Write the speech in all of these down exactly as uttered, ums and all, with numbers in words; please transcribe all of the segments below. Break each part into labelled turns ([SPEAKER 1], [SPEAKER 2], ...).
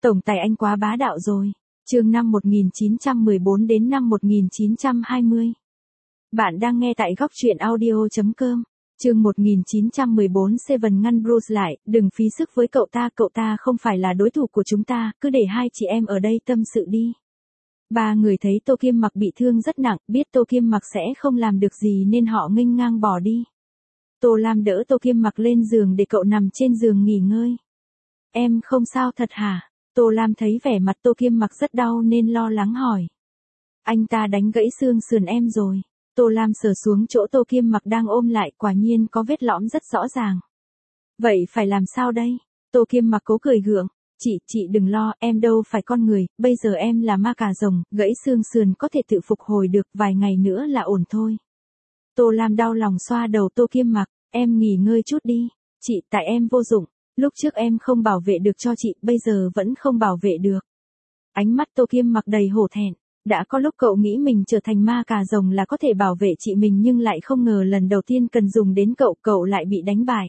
[SPEAKER 1] Tổng tài anh quá bá đạo rồi. Chương năm một nghìn chín trăm mười bốn đến năm một nghìn chín trăm hai mươi. Bạn đang nghe tại góc truyện audio chấm com. Chương một nghìn chín trăm mười bốn Seven ngăn Bruce lại, đừng phí sức với cậu ta, cậu ta không phải là đối thủ của chúng ta, cứ để hai chị em ở đây tâm sự đi. Ba người thấy Tô Kiêm Mặc bị thương rất nặng, biết Tô Kiêm Mặc sẽ không làm được gì nên họ nghênh ngang bỏ đi. Tô Lam đỡ Tô Kiêm Mặc lên giường để cậu nằm trên giường nghỉ ngơi. Em không sao thật hả? Tô Lam thấy vẻ mặt Tô Kiêm Mặc rất đau nên lo lắng hỏi. Anh ta đánh gãy xương sườn em rồi. Tô Lam sờ xuống chỗ Tô Kiêm Mặc đang ôm lại, quả nhiên có vết lõm rất rõ ràng. Vậy phải làm sao đây? Tô Kiêm Mặc cố cười gượng. Chị, chị đừng lo, em đâu phải con người, bây giờ em là ma cà rồng, gãy xương sườn có thể tự phục hồi được, vài ngày nữa là ổn thôi. Tô Lam đau lòng xoa đầu Tô Kiêm Mặc, em nghỉ ngơi chút đi. Chị, tại em vô dụng. Lúc trước em không bảo vệ được cho chị, bây giờ vẫn không bảo vệ được. Ánh mắt Tô Kiêm Mặc đầy hổ thẹn. Đã có lúc cậu nghĩ mình trở thành ma cà rồng là có thể bảo vệ chị mình nhưng lại không ngờ lần đầu tiên cần dùng đến cậu, cậu lại bị đánh bại.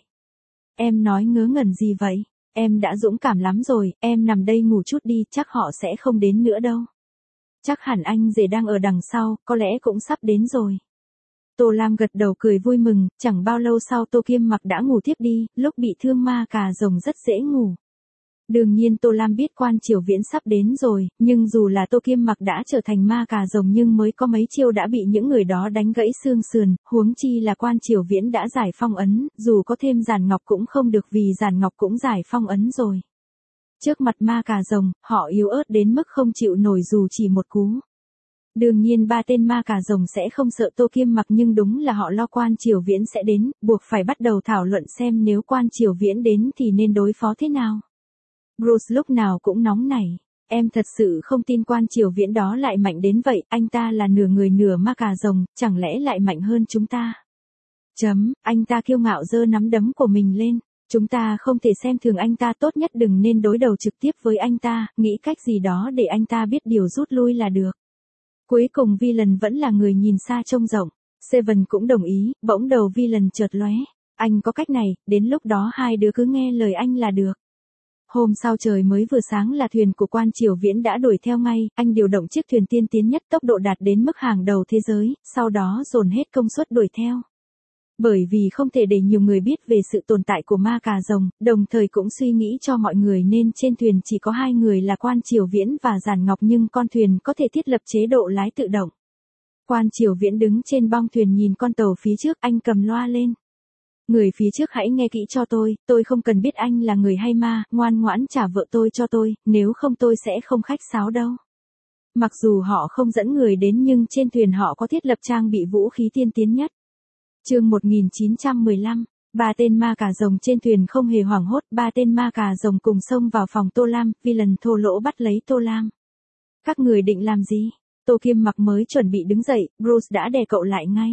[SPEAKER 1] Em nói ngớ ngẩn gì vậy? Em đã dũng cảm lắm rồi, em nằm đây ngủ chút đi, chắc họ sẽ không đến nữa đâu. Chắc hẳn anh rể đang ở đằng sau, có lẽ cũng sắp đến rồi. Tô Lam gật đầu cười vui mừng, chẳng bao lâu sau Tô Kiêm Mặc đã ngủ tiếp đi, lúc bị thương ma cà rồng rất dễ ngủ. Đương nhiên Tô Lam biết Quan Triều Viễn sắp đến rồi, nhưng dù là Tô Kiêm Mặc đã trở thành ma cà rồng nhưng mới có mấy chiêu đã bị những người đó đánh gãy xương sườn, huống chi là Quan Triều Viễn đã giải phong ấn, dù có thêm Giản Ngọc cũng không được vì Giản Ngọc cũng giải phong ấn rồi. Trước mặt ma cà rồng, họ yếu ớt đến mức không chịu nổi dù chỉ một cú. Đương nhiên ba tên ma cà rồng sẽ không sợ Tô Kiêm Mặc nhưng đúng là họ lo Quan Triều Viễn sẽ đến, buộc phải bắt đầu thảo luận xem nếu Quan Triều Viễn đến thì nên đối phó thế nào. Bruce lúc nào cũng nóng nảy. Em thật sự không tin Quan Triều Viễn đó lại mạnh đến vậy, anh ta là nửa người nửa ma cà rồng, chẳng lẽ lại mạnh hơn chúng ta? Chấm, anh ta kiêu ngạo giơ nắm đấm của mình lên. Chúng ta không thể xem thường anh ta, tốt nhất đừng nên đối đầu trực tiếp với anh ta, nghĩ cách gì đó để anh ta biết điều rút lui là được. Cuối cùng Villain vẫn là người nhìn xa trông rộng. Seven cũng đồng ý, bỗng đầu Villain chợt lóe. Anh có cách này, đến lúc đó hai đứa cứ nghe lời anh là được. Hôm sau trời mới vừa sáng là thuyền của Quan Triều Viễn đã đuổi theo ngay, anh điều động chiếc thuyền tiên tiến nhất tốc độ đạt đến mức hàng đầu thế giới, sau đó dồn hết công suất đuổi theo. Bởi vì không thể để nhiều người biết về sự tồn tại của ma cà rồng, đồng thời cũng suy nghĩ cho mọi người nên trên thuyền chỉ có hai người là Quan Triều Viễn và Giản Ngọc nhưng con thuyền có thể thiết lập chế độ lái tự động. Quan Triều Viễn đứng trên bong thuyền nhìn con tàu phía trước, anh cầm loa lên. Người phía trước hãy nghe kỹ cho tôi, tôi không cần biết anh là người hay ma, ngoan ngoãn trả vợ tôi cho tôi, nếu không tôi sẽ không khách sáo đâu. Mặc dù họ không dẫn người đến nhưng trên thuyền họ có thiết lập trang bị vũ khí tiên tiến nhất. Chương một nghìn chín trăm mười lăm, ba tên ma cà rồng trên thuyền không hề hoảng hốt, ba tên ma cà rồng cùng xông vào phòng Tô Lam, Villain thô lỗ bắt lấy Tô Lam. Các người định làm gì? Tô Kiêm Mặc mới chuẩn bị đứng dậy, Bruce đã đè cậu lại ngay.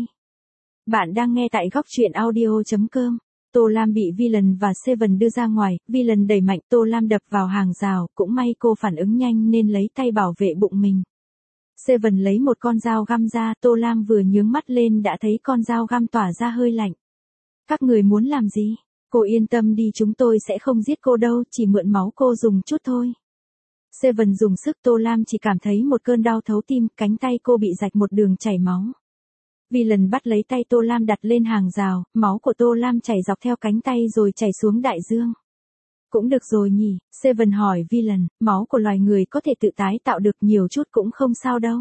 [SPEAKER 1] Bạn đang nghe tại góc truyện audio chấm com. Tô Lam bị Villain và Seven đưa ra ngoài, Villain đẩy mạnh Tô Lam đập vào hàng rào, cũng may cô phản ứng nhanh nên lấy tay bảo vệ bụng mình. Seven lấy một con dao găm ra, Tô Lam vừa nhướng mắt lên đã thấy con dao găm tỏa ra hơi lạnh. Các người muốn làm gì? Cô yên tâm đi, chúng tôi sẽ không giết cô đâu, chỉ mượn máu cô dùng chút thôi. Seven dùng sức, Tô Lam chỉ cảm thấy một cơn đau thấu tim, cánh tay cô bị rạch một đường chảy máu. Villain bắt lấy tay Tô Lam đặt lên hàng rào, máu của Tô Lam chảy dọc theo cánh tay rồi chảy xuống đại dương. Cũng được rồi nhỉ, Seven hỏi Villain, máu của loài người có thể tự tái tạo được, nhiều chút cũng không sao đâu.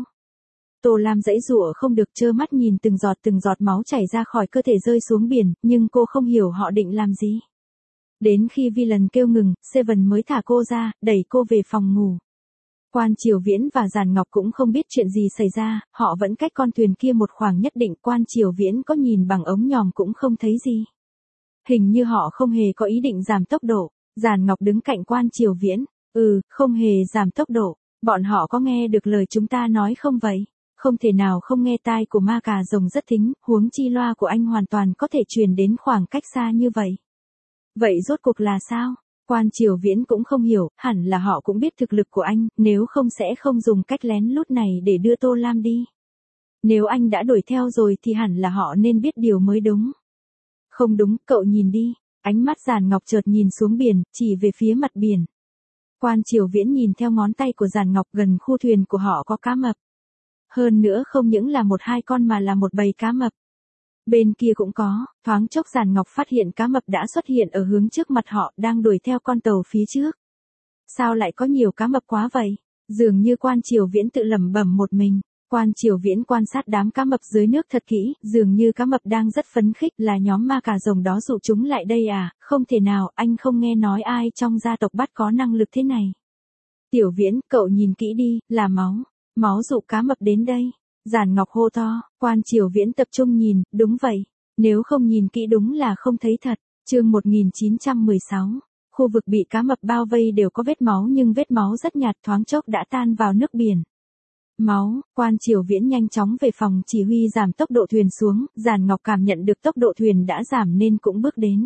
[SPEAKER 1] Tô Lam giãy giụa không được, trơ mắt nhìn từng giọt từng giọt máu chảy ra khỏi cơ thể rơi xuống biển, nhưng cô không hiểu họ định làm gì. Đến khi Villain kêu ngừng, Seven mới thả cô ra, đẩy cô về phòng ngủ. Quan Triều Viễn và Giản Ngọc cũng không biết chuyện gì xảy ra, họ vẫn cách con thuyền kia một khoảng nhất định, Quan Triều Viễn có nhìn bằng ống nhòm cũng không thấy gì. Hình như họ không hề có ý định giảm tốc độ. Giản Ngọc đứng cạnh Quan Triều Viễn, ừ, không hề giảm tốc độ, bọn họ có nghe được lời chúng ta nói không vậy? Không thể nào không nghe, tai của ma cà rồng rất thính, huống chi loa của anh hoàn toàn có thể truyền đến khoảng cách xa như vậy. Vậy rốt cuộc là sao? Quan Triều Viễn cũng không hiểu, hẳn là họ cũng biết thực lực của anh, nếu không sẽ không dùng cách lén lút này để đưa Tô Lam đi. Nếu anh đã đuổi theo rồi thì hẳn là họ nên biết điều mới đúng. Không đúng, cậu nhìn đi. Ánh mắt Giản Ngọc chợt nhìn xuống biển, chỉ về phía mặt biển. Quan Triều Viễn nhìn theo ngón tay của Giản Ngọc, gần khu thuyền của họ có cá mập. Hơn nữa không những là một hai con mà là một bầy cá mập. Bên kia cũng có, thoáng chốc Giản Ngọc phát hiện cá mập đã xuất hiện ở hướng trước mặt họ, đang đuổi theo con tàu phía trước. Sao lại có nhiều cá mập quá vậy? Dường như Quan Triều Viễn tự lẩm bẩm một mình. Quan Triều Viễn quan sát đám cá mập dưới nước thật kỹ, dường như cá mập đang rất phấn khích, là nhóm ma cà rồng đó dụ chúng lại đây à, không thể nào, anh không nghe nói ai trong gia tộc Bát có năng lực thế này. Tiểu Viễn, cậu nhìn kỹ đi, là máu, máu dụ cá mập đến đây. Giản Ngọc hô to, Quan Triều Viễn tập trung nhìn, đúng vậy, nếu không nhìn kỹ đúng là không thấy thật. Chương một nghìn chín trăm mười sáu, khu vực bị cá mập bao vây đều có vết máu nhưng vết máu rất nhạt, thoáng chốc đã tan vào nước biển. Máu, Quan Triều Viễn nhanh chóng về phòng chỉ huy giảm tốc độ thuyền xuống, Giản Ngọc cảm nhận được tốc độ thuyền đã giảm nên cũng bước đến.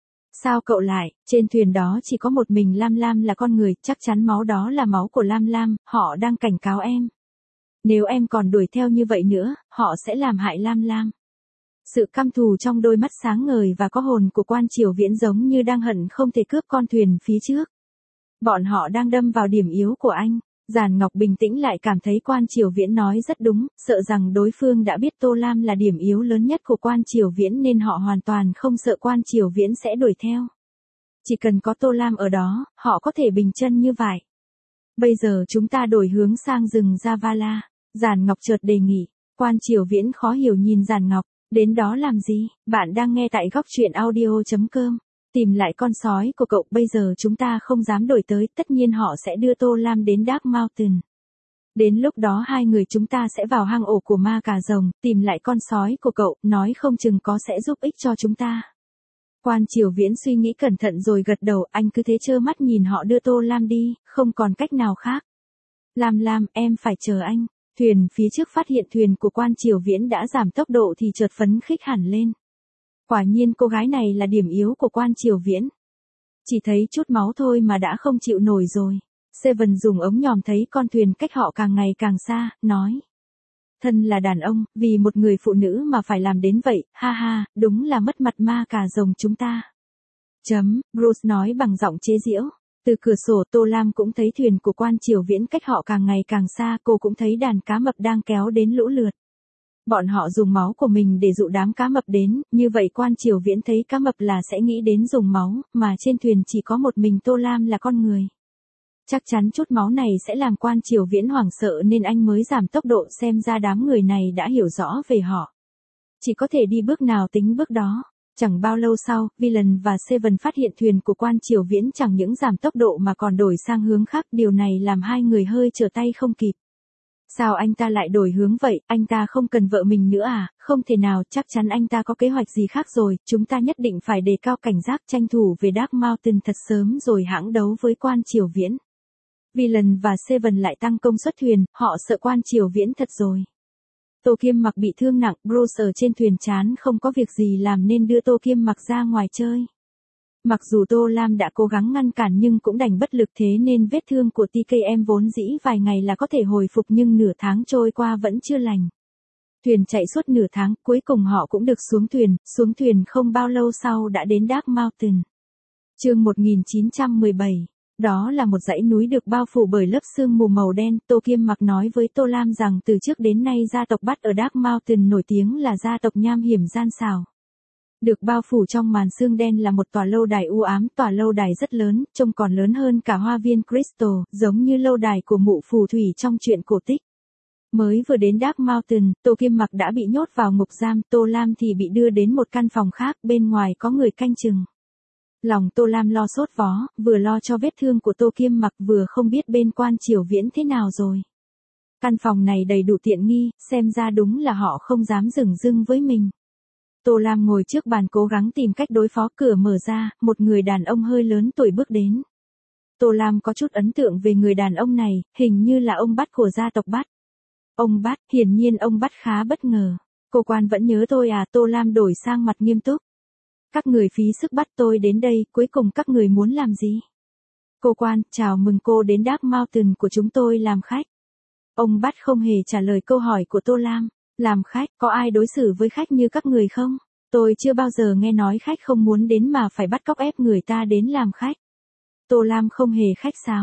[SPEAKER 1] Sao cậu lại, trên thuyền đó chỉ có một mình Lam Lam là con người, chắc chắn máu đó là máu của Lam Lam, họ đang cảnh cáo em. Nếu em còn đuổi theo như vậy nữa, họ sẽ làm hại Lam Lam. Sự căm thù trong đôi mắt sáng ngời và có hồn của Quan Triều Viễn giống như đang hận không thể cướp con thuyền phía trước. Bọn họ đang đâm vào điểm yếu của anh. Giản Ngọc bình tĩnh lại cảm thấy Quan Triều Viễn nói rất đúng, sợ rằng đối phương đã biết Tô Lam là điểm yếu lớn nhất của Quan Triều Viễn nên họ hoàn toàn không sợ Quan Triều Viễn sẽ đuổi theo. Chỉ cần có Tô Lam ở đó, họ có thể bình chân như vậy. Bây giờ chúng ta đổi hướng sang rừng Javala. Giản Ngọc chợt đề nghị. Quan Triều Viễn khó hiểu nhìn Giản Ngọc, đến đó làm gì, bạn đang nghe tại góc truyện audio chấm com. Tìm lại con sói của cậu, bây giờ chúng ta không dám đổi tới, tất nhiên họ sẽ đưa Tô Lam đến Dark Mountain. Đến lúc đó hai người chúng ta sẽ vào hang ổ của ma cà rồng, tìm lại con sói của cậu, nói không chừng có sẽ giúp ích cho chúng ta. Quan Triều Viễn suy nghĩ cẩn thận rồi gật đầu, anh cứ thế trơ mắt nhìn họ đưa Tô Lam đi, không còn cách nào khác. Lam Lam, em phải chờ anh. Thuyền phía trước phát hiện thuyền của Quan Triều Viễn đã giảm tốc độ thì chợt phấn khích hẳn lên. Quả nhiên cô gái này là điểm yếu của Quan Triều Viễn. Chỉ thấy chút máu thôi mà đã không chịu nổi rồi. Seven dùng ống nhòm thấy con thuyền cách họ càng ngày càng xa, nói. Thân là đàn ông, vì một người phụ nữ mà phải làm đến vậy, ha ha, đúng là mất mặt ma cà rồng chúng ta. Chấm, Bruce nói bằng giọng chế giễu. Từ cửa sổ Tô Lam cũng thấy thuyền của Quan Triều Viễn cách họ càng ngày càng xa, cô cũng thấy đàn cá mập đang kéo đến lũ lượt. Bọn họ dùng máu của mình để dụ đám cá mập đến, như vậy Quan Triều Viễn thấy cá mập là sẽ nghĩ đến dùng máu, mà trên thuyền chỉ có một mình Tô Lam là con người. Chắc chắn chút máu này sẽ làm Quan Triều Viễn hoảng sợ nên anh mới giảm tốc độ, xem ra đám người này đã hiểu rõ về họ. Chỉ có thể đi bước nào tính bước đó. Chẳng bao lâu sau, Villain và Seven phát hiện thuyền của Quan Triều Viễn chẳng những giảm tốc độ mà còn đổi sang hướng khác, điều này làm hai người hơi trở tay không kịp. Sao anh ta lại đổi hướng vậy, anh ta không cần vợ mình nữa à, không thể nào, chắc chắn anh ta có kế hoạch gì khác rồi, chúng ta nhất định phải đề cao cảnh giác, tranh thủ về Dark Mountain thật sớm rồi hãng đấu với Quan Triều Viễn. Villain và Seven lại tăng công suất thuyền, họ sợ Quan Triều Viễn thật rồi. Tô Kiêm Mặc bị thương nặng, Bruce ở trên thuyền chán không có việc gì làm nên đưa Tô Kiêm Mặc ra ngoài chơi. Mặc dù Tô Lam đã cố gắng ngăn cản nhưng cũng đành bất lực, thế nên vết thương của tê ca em vốn dĩ vài ngày là có thể hồi phục nhưng nửa tháng trôi qua vẫn chưa lành. Thuyền chạy suốt nửa tháng, cuối cùng họ cũng được xuống thuyền, xuống thuyền không bao lâu sau đã đến Dark Mountain. Chương một nghìn chín trăm mười bảy. Đó là một dãy núi được bao phủ bởi lớp sương mù màu đen. Tô Kiêm Mặc nói với Tô Lam rằng từ trước đến nay gia tộc Bát ở Dark Mountain nổi tiếng là gia tộc nham hiểm gian xảo. Được bao phủ trong màn sương đen là một tòa lâu đài u ám, tòa lâu đài rất lớn, trông còn lớn hơn cả hoa viên Crystal, giống như lâu đài của mụ phù thủy trong truyện cổ tích. Mới vừa đến Dark Mountain, Tô Kiêm Mặc đã bị nhốt vào ngục giam, Tô Lam thì bị đưa đến một căn phòng khác, bên ngoài có người canh chừng. Lòng Tô Lam lo sốt vó, vừa lo cho vết thương của Tô Kiêm Mặc vừa không biết bên Quan Triều Viễn thế nào rồi. Căn phòng này đầy đủ tiện nghi, xem ra đúng là họ không dám dửng dưng với mình. Tô Lam ngồi trước bàn cố gắng tìm cách đối phó, cửa mở ra, một người đàn ông hơi lớn tuổi bước đến. Tô Lam có chút ấn tượng về người đàn ông này, hình như là ông Bát của gia tộc Bát. Ông Bát, hiển nhiên ông Bát khá bất ngờ. Cô Quan vẫn nhớ tôi à, Tô Lam đổi sang mặt nghiêm túc. Các người phí sức bắt tôi đến đây, cuối cùng các người muốn làm gì? Cô Quan, chào mừng cô đến Dark Mountain của chúng tôi làm khách. Ông Bát không hề trả lời câu hỏi của Tô Lam. Làm khách, có ai đối xử với khách như các người không? Tôi chưa bao giờ nghe nói khách không muốn đến mà phải bắt cóc ép người ta đến làm khách. Tô Lam không hề khách sáo.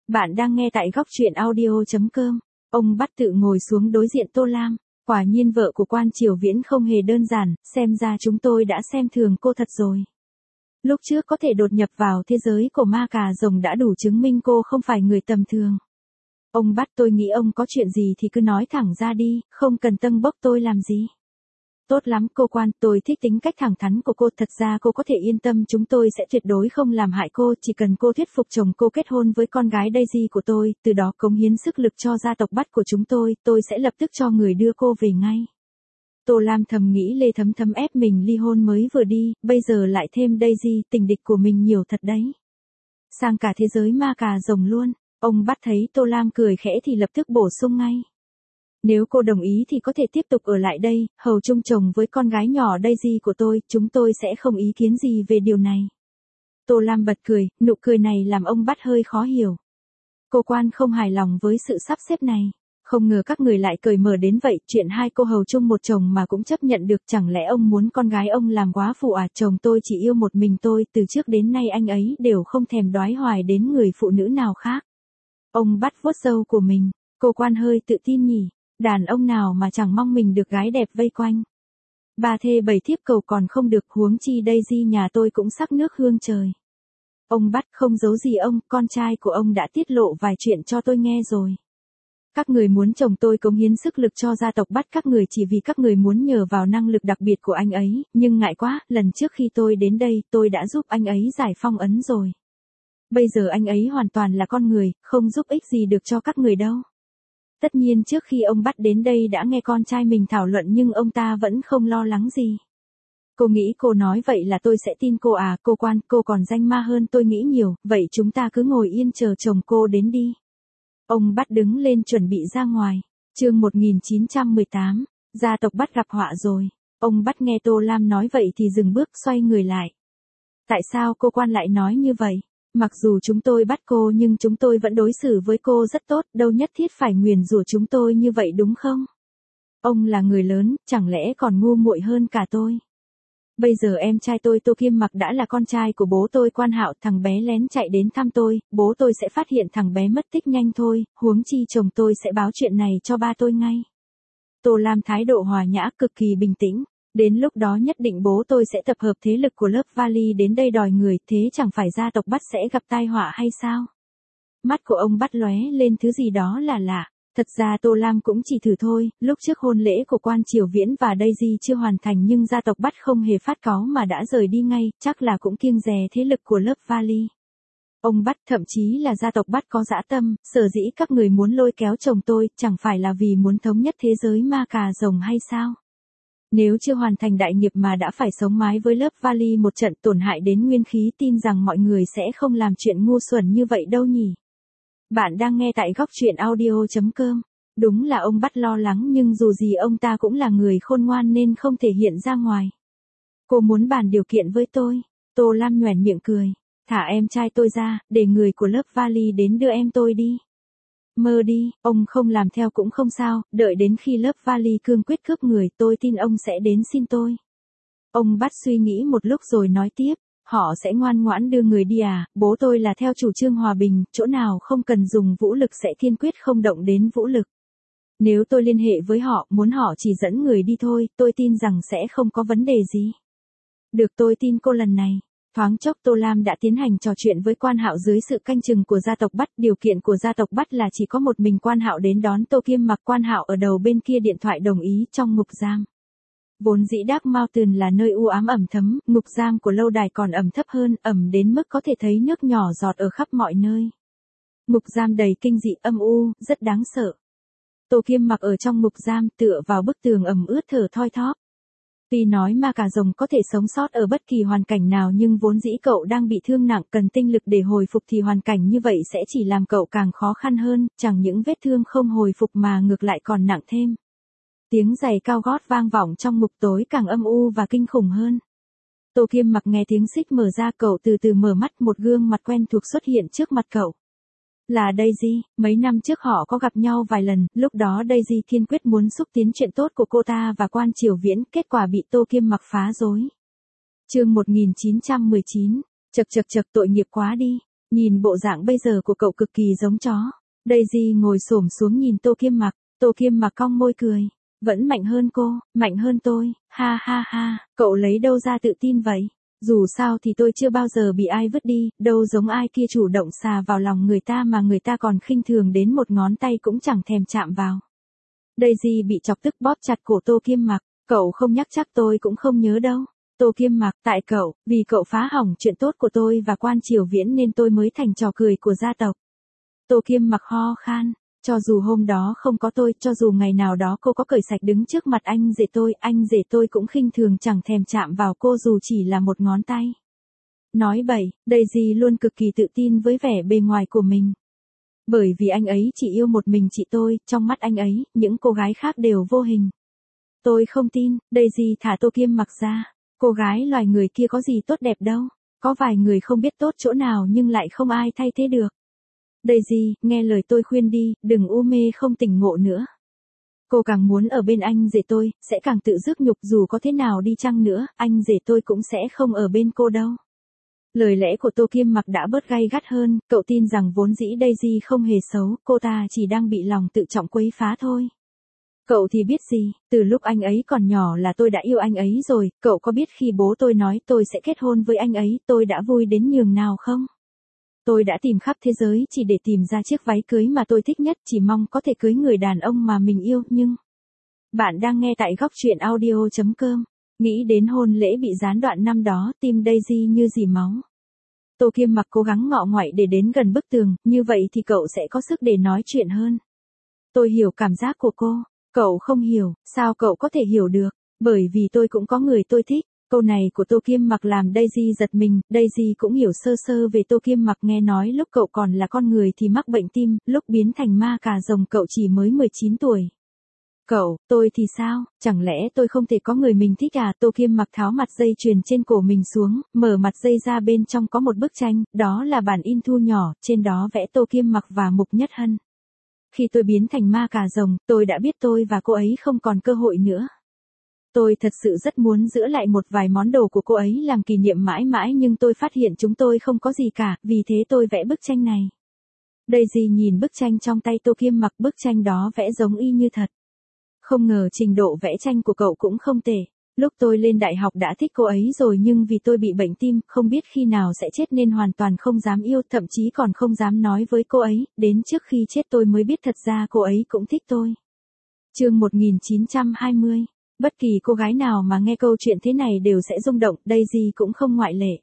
[SPEAKER 1] Bạn đang nghe tại góc truyện audio chấm com. Ông bắt tự ngồi xuống đối diện Tô Lam. Quả nhiên vợ của Quan Triều Viễn không hề đơn giản, xem ra chúng tôi đã xem thường cô thật rồi. Lúc trước có thể đột nhập vào thế giới của ma cà rồng đã đủ chứng minh cô không phải người tầm thường. Ông bắt tôi nghĩ ông có chuyện gì thì cứ nói thẳng ra đi, không cần tâng bốc tôi làm gì. Tốt lắm cô Quan, tôi thích tính cách thẳng thắn của cô, thật ra cô có thể yên tâm chúng tôi sẽ tuyệt đối không làm hại cô, chỉ cần cô thuyết phục chồng cô kết hôn với con gái Daisy của tôi, từ đó cống hiến sức lực cho gia tộc Bắt của chúng tôi, tôi sẽ lập tức cho người đưa cô về ngay. Tô Lam thầm nghĩ Lê Thấm Thấm ép mình ly hôn mới vừa đi, bây giờ lại thêm Daisy, tình địch của mình nhiều thật đấy. Sang cả thế giới ma cà rồng luôn, ông Bắt thấy Tô Lam cười khẽ thì lập tức bổ sung ngay. Nếu cô đồng ý thì có thể tiếp tục ở lại đây, hầu chung chồng với con gái nhỏ Daisy của tôi, chúng tôi sẽ không ý kiến gì về điều này. Tô Lam bật cười, nụ cười này làm ông Bắt hơi khó hiểu. Cô Quan không hài lòng với sự sắp xếp này. Không ngờ các người lại cởi mở đến vậy, chuyện hai cô hầu chung một chồng mà cũng chấp nhận được, chẳng lẽ ông muốn con gái ông làm góa phụ à? Chồng tôi chỉ yêu một mình tôi, từ trước đến nay anh ấy đều không thèm đoái hoài đến người phụ nữ nào khác. Ông Bắt vuốt râu của mình, cô Quan hơi tự tin nhỉ. Đàn ông nào mà chẳng mong mình được gái đẹp vây quanh. Ba thê bảy thiếp cầu còn không được, huống chi Daisy nhà tôi cũng sắc nước hương trời. Ông Bắt không giấu gì ông, con trai của ông đã tiết lộ vài chuyện cho tôi nghe rồi. Các người muốn chồng tôi cống hiến sức lực cho gia tộc Bắt các người chỉ vì các người muốn nhờ vào năng lực đặc biệt của anh ấy, nhưng ngại quá, lần trước khi tôi đến đây tôi đã giúp anh ấy giải phong ấn rồi. Bây giờ anh ấy hoàn toàn là con người, không giúp ích gì được cho các người đâu. Tất nhiên trước khi ông Bắt đến đây đã nghe con trai mình thảo luận nhưng ông ta vẫn không lo lắng gì. Cô nghĩ cô nói vậy là tôi sẽ tin cô à? Cô Quan, cô còn danh ma hơn tôi nghĩ nhiều, vậy chúng ta cứ ngồi yên chờ chồng cô đến đi. Ông Bắt đứng lên chuẩn bị ra ngoài. Chương một nghìn chín trăm mười tám, gia tộc Bắt gặp họa rồi. Ông Bắt nghe Tô Lam nói vậy thì dừng bước xoay người lại. Tại sao cô Quan lại nói như vậy? Mặc dù chúng tôi bắt cô nhưng chúng tôi vẫn đối xử với cô rất tốt, đâu nhất thiết phải nguyền rủa chúng tôi như vậy đúng không? Ông là người lớn, chẳng lẽ còn ngu muội hơn cả tôi? Bây giờ em trai tôi Tô Kiêm Mặc đã là con trai của bố tôi Quan Hạo, thằng bé lén chạy đến thăm tôi, bố tôi sẽ phát hiện thằng bé mất tích nhanh thôi, huống chi chồng tôi sẽ báo chuyện này cho ba tôi ngay. Tô Lam thái độ hòa nhã cực kỳ bình tĩnh. Đến lúc đó nhất định bố tôi sẽ tập hợp thế lực của lớp Valley đến đây đòi người, thế chẳng phải gia tộc Bắt sẽ gặp tai họa hay sao? Mắt của ông Bắt lóe lên thứ gì đó là lạ. Thật ra Tô Lam cũng chỉ thử thôi, lúc trước hôn lễ của Quan Triều Viễn và Daisy chưa hoàn thành nhưng gia tộc Bắt không hề phát cáu mà đã rời đi ngay, chắc là cũng kiêng dè thế lực của lớp Valley. Ông Bắt thậm chí là gia tộc Bắt có dã tâm, sở dĩ các người muốn lôi kéo chồng tôi, chẳng phải là vì muốn thống nhất thế giới ma cà rồng hay sao? Nếu chưa hoàn thành đại nghiệp mà đã phải sống mái với lớp Valley một trận tổn hại đến nguyên khí, tin rằng mọi người sẽ không làm chuyện ngu xuẩn như vậy đâu nhỉ. Bạn đang nghe tại góc truyện audio chấm com. Đúng là ông Bắt lo lắng nhưng dù gì ông ta cũng là người khôn ngoan nên không thể hiện ra ngoài. Cô muốn bàn điều kiện với tôi. Tô Lam nhoẻn miệng cười. Thả em trai tôi ra, để người của lớp Valley đến đưa em tôi đi. Mơ đi, ông không làm theo cũng không sao, đợi đến khi lớp Valley cương quyết cướp người tôi tin ông sẽ đến xin tôi. Ông Bắt suy nghĩ một lúc rồi nói tiếp, họ sẽ ngoan ngoãn đưa người đi à? Bố tôi là theo chủ trương hòa bình, chỗ nào không cần dùng vũ lực sẽ kiên quyết không động đến vũ lực. Nếu tôi liên hệ với họ, muốn họ chỉ dẫn người đi thôi, tôi tin rằng sẽ không có vấn đề gì. Được, tôi tin cô lần này. Thoáng chốc Tô Lam đã tiến hành trò chuyện với Quan Hạo dưới sự canh chừng của gia tộc Bắt. Điều kiện của gia tộc Bắt là chỉ có một mình Quan Hạo đến đón Tô Kiêm Mặc. Quan Hạo ở đầu bên kia điện thoại đồng ý. Trong ngục giam, vốn dĩ Dark Mountain là nơi u ám ẩm thấm, ngục giam của lâu đài còn ẩm thấp hơn, ẩm đến mức có thể thấy nước nhỏ giọt ở khắp mọi nơi. Ngục giam đầy kinh dị âm u, rất đáng sợ. Tô Kiêm Mặc ở trong ngục giam tựa vào bức tường ẩm ướt thở thoi thóp. Tuy nói ma cà rồng có thể sống sót ở bất kỳ hoàn cảnh nào nhưng vốn dĩ cậu đang bị thương nặng cần tinh lực để hồi phục thì hoàn cảnh như vậy sẽ chỉ làm cậu càng khó khăn hơn, chẳng những vết thương không hồi phục mà ngược lại còn nặng thêm. Tiếng giày cao gót vang vọng trong ngục tối càng âm u và kinh khủng hơn. Tô Kiêm Mặc nghe tiếng xích mở ra, cậu từ từ mở mắt, một gương mặt quen thuộc xuất hiện trước mặt cậu. Là Daisy, mấy năm trước họ có gặp nhau vài lần, lúc đó Daisy kiên quyết muốn xúc tiến chuyện tốt của cô ta và Quan Triều Viễn, kết quả bị Tô Kiêm Mặc phá rối. Chương một nghìn chín trăm mười chín, chật chật chật tội nghiệp quá đi. Nhìn bộ dạng bây giờ của cậu cực kỳ giống chó. Daisy ngồi xổm xuống nhìn Tô Kiêm Mặc, Tô Kiêm Mặc cong môi cười. Vẫn mạnh hơn cô, mạnh hơn tôi, ha ha ha, cậu lấy đâu ra tự tin vậy? Dù sao thì tôi chưa bao giờ bị ai vứt đi, đâu giống ai kia chủ động xà vào lòng người ta mà người ta còn khinh thường đến một ngón tay cũng chẳng thèm chạm vào. Daisy bị chọc tức bóp chặt cổ Tô Kiêm Mặc, cậu không nhắc chắc tôi cũng không nhớ đâu. Tô Kiêm Mặc, tại cậu, vì cậu phá hỏng chuyện tốt của tôi và Quan Triều Viễn nên tôi mới thành trò cười của gia tộc. Tô Kiêm Mặc ho khan, cho dù hôm đó không có tôi, cho dù ngày nào đó cô có cởi sạch đứng trước mặt anh rể tôi, anh rể tôi cũng khinh thường chẳng thèm chạm vào cô dù chỉ là một ngón tay. Nói bậy, Daisy luôn cực kỳ tự tin với vẻ bề ngoài của mình. Bởi vì anh ấy chỉ yêu một mình chị tôi, trong mắt anh ấy, những cô gái khác đều vô hình. Tôi không tin, Daisy thả Tô Kiêm Mặc ra. Cô gái loài người kia có gì tốt đẹp đâu. Có vài người không biết tốt chỗ nào nhưng lại không ai thay thế được. Daisy, nghe lời tôi khuyên đi, đừng u mê không tỉnh ngộ nữa. Cô càng muốn ở bên anh rể tôi, sẽ càng tự rước nhục dù có thế nào đi chăng nữa, anh rể tôi cũng sẽ không ở bên cô đâu. Lời lẽ của Tô Kiêm Mặc đã bớt gay gắt hơn, cậu tin rằng vốn dĩ Daisy không hề xấu, cô ta chỉ đang bị lòng tự trọng quấy phá thôi. Cậu thì biết gì, từ lúc anh ấy còn nhỏ là tôi đã yêu anh ấy rồi, cậu có biết khi bố tôi nói tôi sẽ kết hôn với anh ấy, tôi đã vui đến nhường nào không? Tôi đã tìm khắp thế giới chỉ để tìm ra chiếc váy cưới mà tôi thích nhất, chỉ mong có thể cưới người đàn ông mà mình yêu, nhưng... Bạn đang nghe tại góc truyện audio chấm com. Nghĩ đến hôn lễ bị gián đoạn năm đó, tim Daisy như dì máu. Tô Kiêm Mặc cố gắng ngọ ngoại để đến gần bức tường, như vậy thì cậu sẽ có sức để nói chuyện hơn. Tôi hiểu cảm giác của cô. Cậu không hiểu, sao cậu có thể hiểu được? Bởi vì tôi cũng có người tôi thích. Câu này của Tô Kiêm Mặc làm Daisy giật mình, Daisy cũng hiểu sơ sơ về Tô Kiêm Mặc, nghe nói lúc cậu còn là con người thì mắc bệnh tim, lúc biến thành ma cà rồng cậu chỉ mới mười chín tuổi. Cậu, tôi thì sao, chẳng lẽ tôi không thể có người mình thích à? Tô Kiêm Mặc tháo mặt dây chuyền trên cổ mình xuống, mở mặt dây ra, bên trong có một bức tranh, đó là bản in thu nhỏ, trên đó vẽ Tô Kiêm Mặc và Mục Nhất Hân. Khi tôi biến thành ma cà rồng, tôi đã biết tôi và cô ấy không còn cơ hội nữa. Tôi thật sự rất muốn giữ lại một vài món đồ của cô ấy làm kỷ niệm mãi mãi, nhưng tôi phát hiện chúng tôi không có gì cả, vì thế tôi vẽ bức tranh này. Daisy nhìn bức tranh trong tay Tô Kiêm Mặc, bức tranh đó vẽ giống y như thật. Không ngờ trình độ vẽ tranh của cậu cũng không tệ. Lúc tôi lên đại học đã thích cô ấy rồi, nhưng vì tôi bị bệnh tim, không biết khi nào sẽ chết nên hoàn toàn không dám yêu, thậm chí còn không dám nói với cô ấy, đến trước khi chết tôi mới biết thật ra cô ấy cũng thích tôi. Chương một nghìn chín trăm hai mươi. Bất kỳ cô gái nào mà nghe câu chuyện thế này đều sẽ rung động, Daisy cũng không ngoại lệ.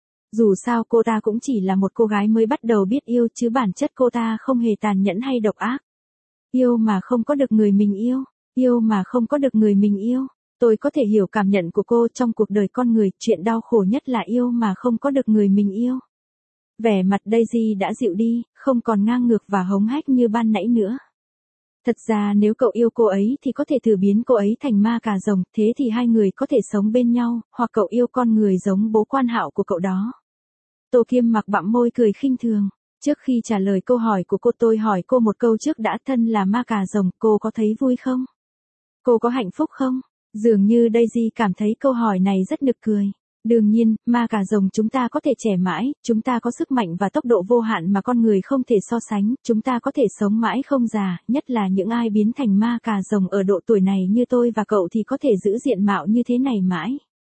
[SPEAKER 1] Dù sao cô ta cũng chỉ là một cô gái mới bắt đầu biết yêu, chứ bản chất cô ta không hề tàn nhẫn hay độc ác. Yêu mà không có được người mình yêu, yêu mà không có được người mình yêu. Tôi có thể hiểu cảm nhận của cô, trong cuộc đời con người, chuyện đau khổ nhất là yêu mà không có được người mình yêu. Vẻ mặt Daisy đã dịu đi, không còn ngang ngược và hống hách như ban nãy nữa. Thật ra nếu cậu yêu cô ấy thì có thể thử biến cô ấy thành ma cà rồng, thế thì hai người có thể sống bên nhau, hoặc cậu yêu con người giống bố Quan Hạo của cậu đó. Tô Kiêm Mặc bặm môi cười khinh thường. Trước khi trả lời câu hỏi của cô, tôi hỏi cô một câu trước đã, thân là ma cà rồng, cô có thấy vui không? Cô có hạnh phúc không? Dường như Daisy cảm thấy câu hỏi này rất nực cười. Đương nhiên, ma cà rồng chúng ta có thể trẻ mãi, chúng ta có sức mạnh và tốc độ vô hạn mà con người không thể so sánh, chúng ta có thể sống mãi không già, nhất là những ai biến thành ma cà rồng ở độ tuổi này như tôi và cậu thì có thể giữ diện mạo như thế này mãi.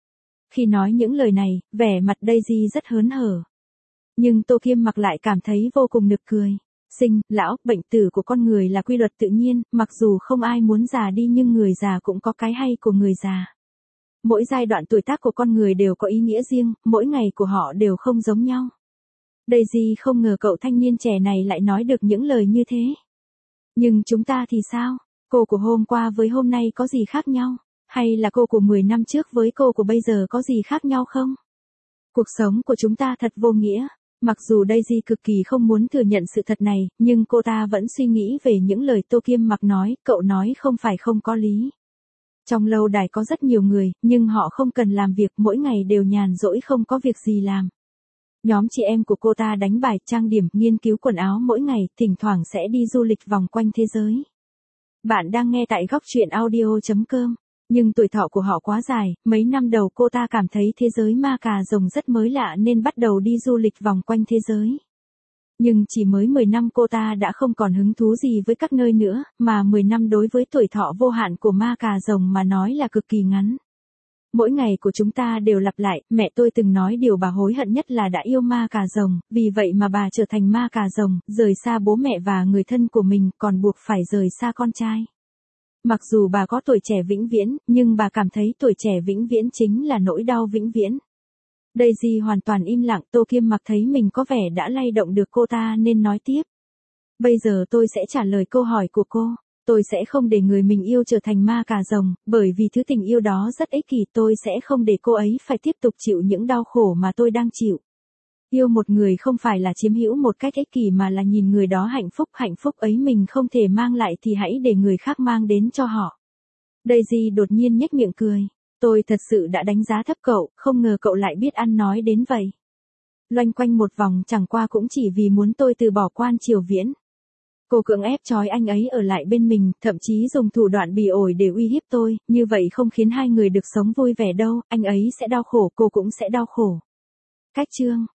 [SPEAKER 1] Khi nói những lời này, vẻ mặt Daisy rất hớn hở. Nhưng Tô Kiêm Mặc lại cảm thấy vô cùng nực cười. Sinh, lão, bệnh tử của con người là quy luật tự nhiên, mặc dù không ai muốn già đi nhưng người già cũng có cái hay của người già. Mỗi giai đoạn tuổi tác của con người đều có ý nghĩa riêng, mỗi ngày của họ đều không giống nhau. Daisy không ngờ cậu thanh niên trẻ này lại nói được những lời như thế. Nhưng chúng ta thì sao? Cô của hôm qua với hôm nay có gì khác nhau? Hay là cô của mười năm trước với cô của bây giờ có gì khác nhau không? Cuộc sống của chúng ta thật vô nghĩa. Mặc dù Daisy cực kỳ không muốn thừa nhận sự thật này, nhưng cô ta vẫn suy nghĩ về những lời Tô Kiêm Mặc nói, cậu nói không phải không có lý. Trong lâu đài có rất nhiều người, nhưng họ không cần làm việc, mỗi ngày đều nhàn rỗi không có việc gì làm. Nhóm chị em của cô ta đánh bài, trang điểm, nghiên cứu quần áo mỗi ngày, thỉnh thoảng sẽ đi du lịch vòng quanh thế giới. Bạn đang nghe tại góc truyện audio chấm com. Nhưng tuổi thọ của họ quá dài, mấy năm đầu cô ta cảm thấy thế giới ma cà rồng rất mới lạ nên bắt đầu đi du lịch vòng quanh thế giới. Nhưng chỉ mới mười năm cô ta đã không còn hứng thú gì với các nơi nữa, mà mười năm đối với tuổi thọ vô hạn của ma cà rồng mà nói là cực kỳ ngắn. Mỗi ngày của chúng ta đều lặp lại, mẹ tôi từng nói điều bà hối hận nhất là đã yêu ma cà rồng, vì vậy mà bà trở thành ma cà rồng, rời xa bố mẹ và người thân của mình, còn buộc phải rời xa con trai. Mặc dù bà có tuổi trẻ vĩnh viễn, nhưng bà cảm thấy tuổi trẻ vĩnh viễn chính là nỗi đau vĩnh viễn. Daisy hoàn toàn im lặng, Tô Kiêm Mặc thấy mình có vẻ đã lay động được cô ta nên nói tiếp. Bây giờ tôi sẽ trả lời câu hỏi của cô. Tôi sẽ không để người mình yêu trở thành ma cà rồng, bởi vì thứ tình yêu đó rất ích kỷ, tôi sẽ không để cô ấy phải tiếp tục chịu những đau khổ mà tôi đang chịu. Yêu một người không phải là chiếm hữu một cách ích kỷ mà là nhìn người đó hạnh phúc, hạnh phúc ấy mình không thể mang lại thì hãy để người khác mang đến cho họ. Daisy đột nhiên nhếch miệng cười. Tôi thật sự đã đánh giá thấp cậu, không ngờ cậu lại biết ăn nói đến vậy. Loanh quanh một vòng chẳng qua cũng chỉ vì muốn tôi từ bỏ Quan Triều Viễn. Cô cưỡng ép trói anh ấy ở lại bên mình, thậm chí dùng thủ đoạn bỉ ổi để uy hiếp tôi, như vậy không khiến hai người được sống vui vẻ đâu, anh ấy sẽ đau khổ, cô cũng sẽ đau khổ. Cách chương